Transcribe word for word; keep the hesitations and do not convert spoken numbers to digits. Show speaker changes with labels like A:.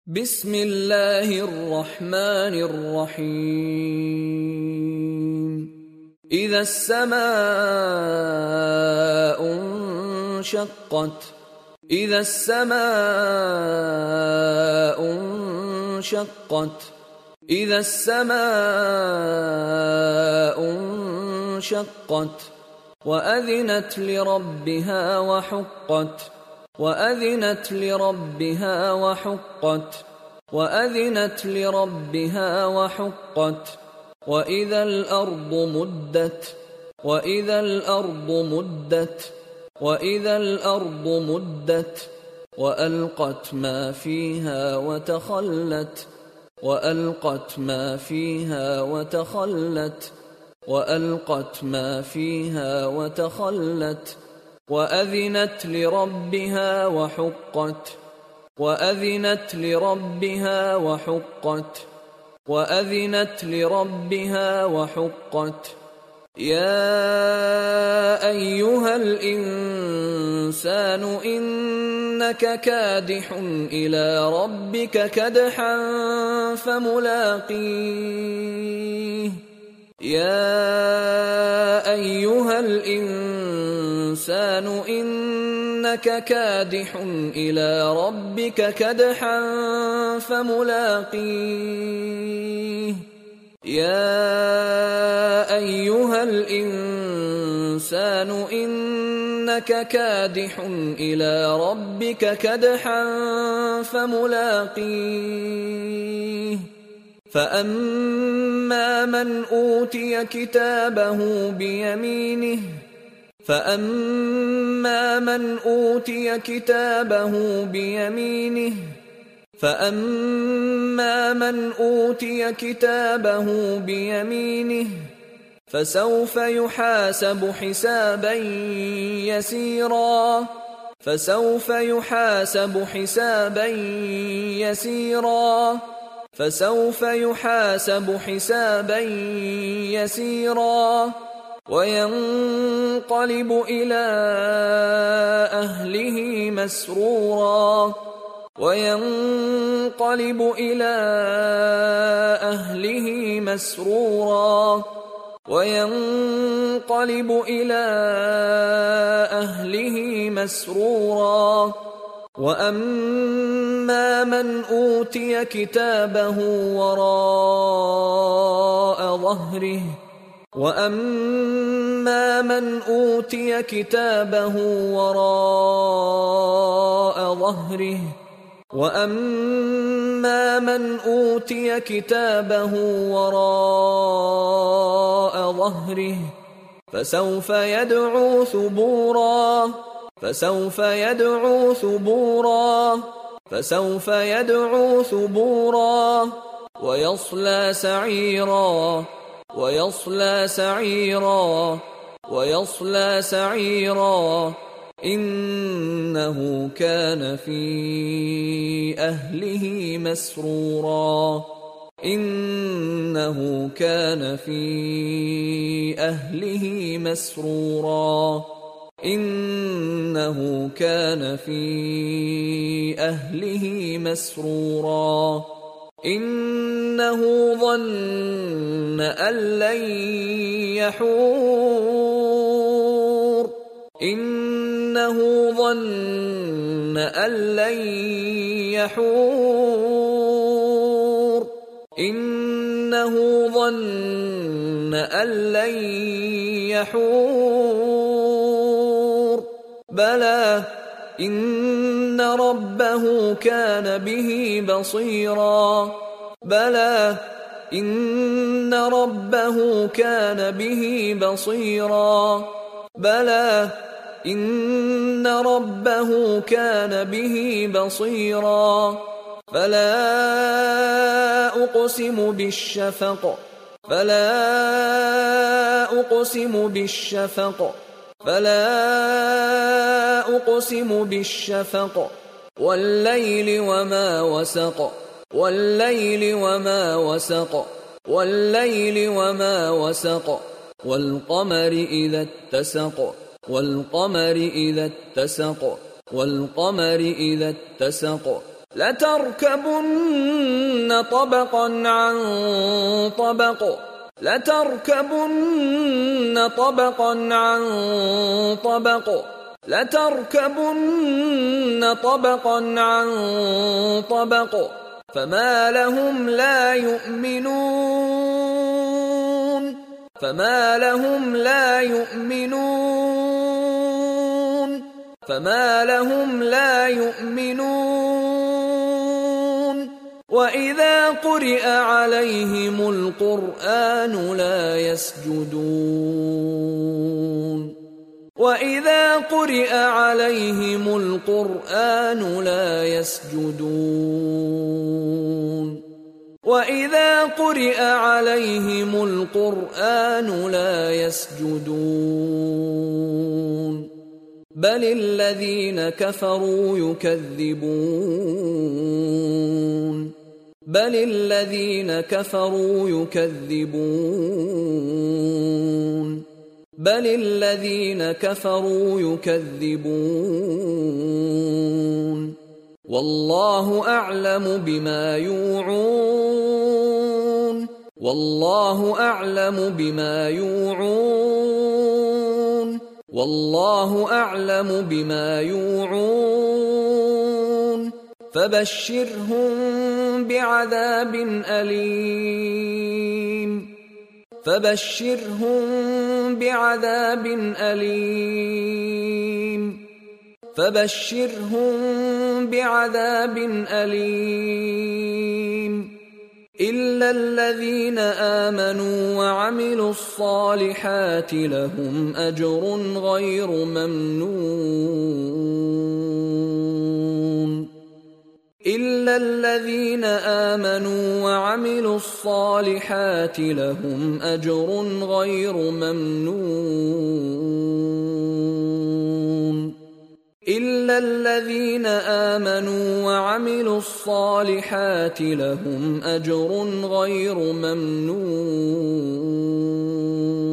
A: बिस्मिल्लाहिर रहमानिर रहीम। इज़ा अस्समाउ इंशक़्क़त। इज़ा अस्समाउ इंशक़्क़त। इज़ा अस्समाउ इंशक़्क़त वअज़िनत लिरब्बिहा वहुक़्क़त। وأذنت لربها وحقت وأذنت لربها وحقت وإذا الأرض مدت وإذا الأرض مدت وإذا الأرض مدت وألقت ما فيها وتخلت وألقت ما فيها وتخلت وألقت ما فيها وتخلت وأذنت لربها وحقت وأذنت لربها وحقت وأذنت لربها وحقت يا أيها الإنسان إنك كادح إلى ربك كدحا فملاقيه يا أيها الإنسان إنك كادح إلى ربك كدحا فملاقيه يا أيها الإنسان إنك كادح إلى ربك كدحا فملاقيه فأما من أوتي كتابه بيمينه فأما من أوتي كتابه بيمينه فأما من أوتي كتابه بيمينه فسوف يحاسب حسابا يسيرا فسوف يحاسب حسابا يسيرا فسوف يحاسب حسابا يسيرا وينقلب إلى أهله مسرورا وينقلب إلى أهله مسرورا وينقلب إلى أهله مسرورا وأما من أوتي كتابه وراء ظهره وأما من أوتي كتابه وراء ظهره وأما من أوتي كتابه وراء ظهره فسوف يدعو ثبورا فسوف يدعو ثبورا فسوف يدعو ثبورا ويصلى سعيرا ويصلى سعيرا ويصلى سعيرا إنه كان في أهله مسرورا إنه كان في أهله مسرورا إنه كان في أهله مسرورا إنه ظن أن لن يحور إنه ظن أن لن يحور إنه ظن أن لن يحور بلى إن ربه كان به بصيرا بلى إن ربه كان به بصيرا بلى إن ربه كان به بصيرا فلا أقسم بالشفق فلا أقسم بالشفق فلا أقسم بالشفق والليل وما وسق والليل وما وسق والليل وما وسق والقمر إذا اتسق والقمر إذا اتسق والقمر إذا اتسق لتركبن طبقا عن طبق لتركبن طبقا عن طبق لتركبن طبقا عن طبق فما لهم لا يؤمنون فما لهم لا يؤمنون فما لهم لا يؤمنون وإذا قرئ عليهم القرآن لا يسجدون وإذا قرئ عليهم القرآن لا يسجدون وإذا قرئ عليهم القرآن لا يسجدون بل الذين كفروا يكذبون بل الذين كفروا يكذبون بل الذين كفروا يكذبون والله أعلم بما يوعون والله أعلم بما يوعون والله أعلم بما يوعون فبشرهم بعذاب أليم فبشرهم بعذاب أليم فبشرهم بعذاب أليم إلا الذين آمنوا وعملوا الصالحات لهم أجر غير ممنون إلا الذين آمنوا وعملوا الصالحات لهم أجر غير ممنون إلا الذين آمنوا وعملوا الصالحات لهم أجر غير ممنون